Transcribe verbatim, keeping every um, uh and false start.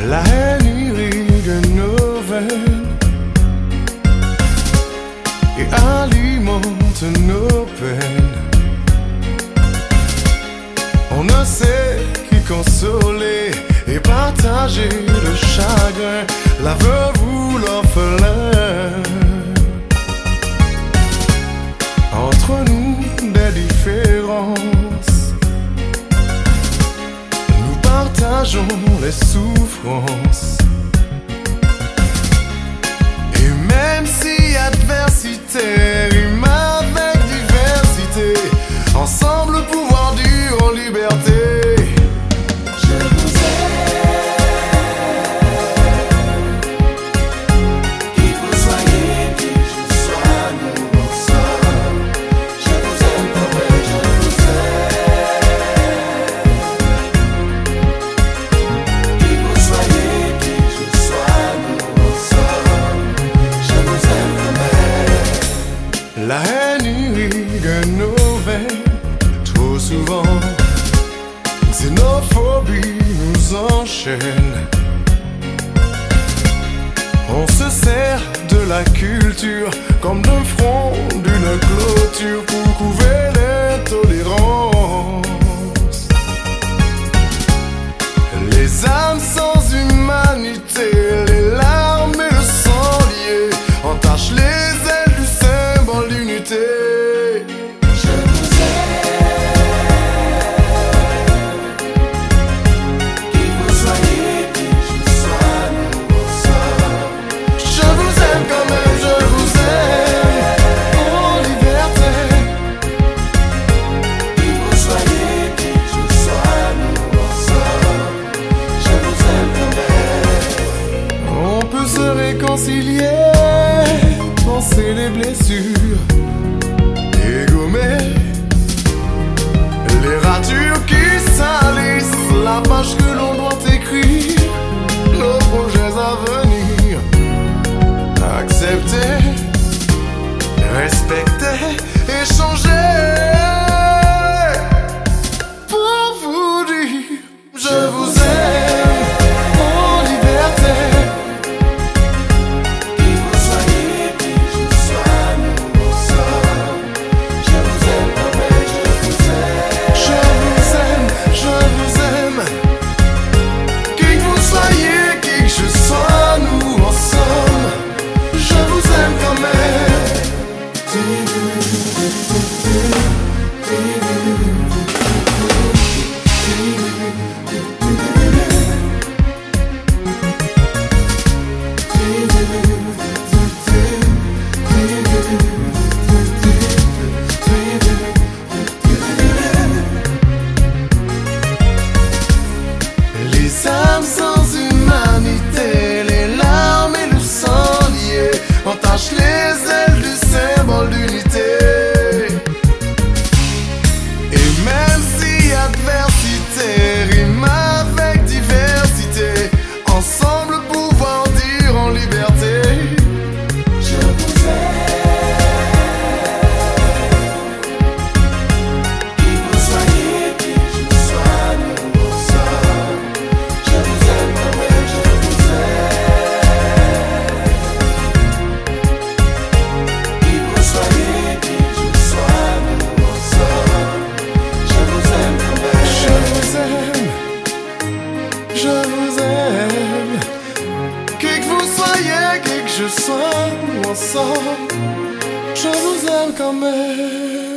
La haine irrigue nos veines et alimente nos peines. On ne sait qui consoler et partager le chagrin, la veuve ou l'orphelin. Entre nous des différences, nous partageons les souffrances. Et même si adversité rime avec diversité, ensemble pouvoir dire en liberté. La haine irrigue nos veines, trop souvent. Xénophobie nous enchaîne. On se sert de la culture comme d'un front d'une clôture pour couver l'intolérance. Les âmes sans humanité, les larmes et le sang lié entachent les ailes du symbole d'unité. Je vous aime, qui vous soyez, qui je sois, nous ensemble. Je vous aime quand même, je vous aime en liberté. Qui vous soyez, qui je sois, nous ensemble. Je vous aime quand même. On peut se réconcilier, penser les blessures et gommer les ratures qui salissent la page que l'on doit écrire, nos projets à venir. Accepter, respecter, échanger. Pour vous dire, je vous aime en liberté. Qui vous soyez, qui je sois, nous ensemble. Je vous aime quand même, je vous aime. Je vous aime, je vous aime. Qui que vous soyez, qui que je sois, nous ensemble. Je vous aime quand même. Les âmes sans humanité, les larmes et le sang lié entachent les ailes du symbole d'unité. Et même si adversité rime avec diversité, ensemble pouvoir dire en liberté. Je vous aime. Qui vous soyez, qui je sois, nous ensemble. Je vous aime quand même, je vous aime. Qui vous soyez, qui je sois, nous ensemble. Je vous aime quand même. Je vous aime, je vous aime. Qui que vous soyez, qui que je sois, nous ensemble. Je vous aime quand même.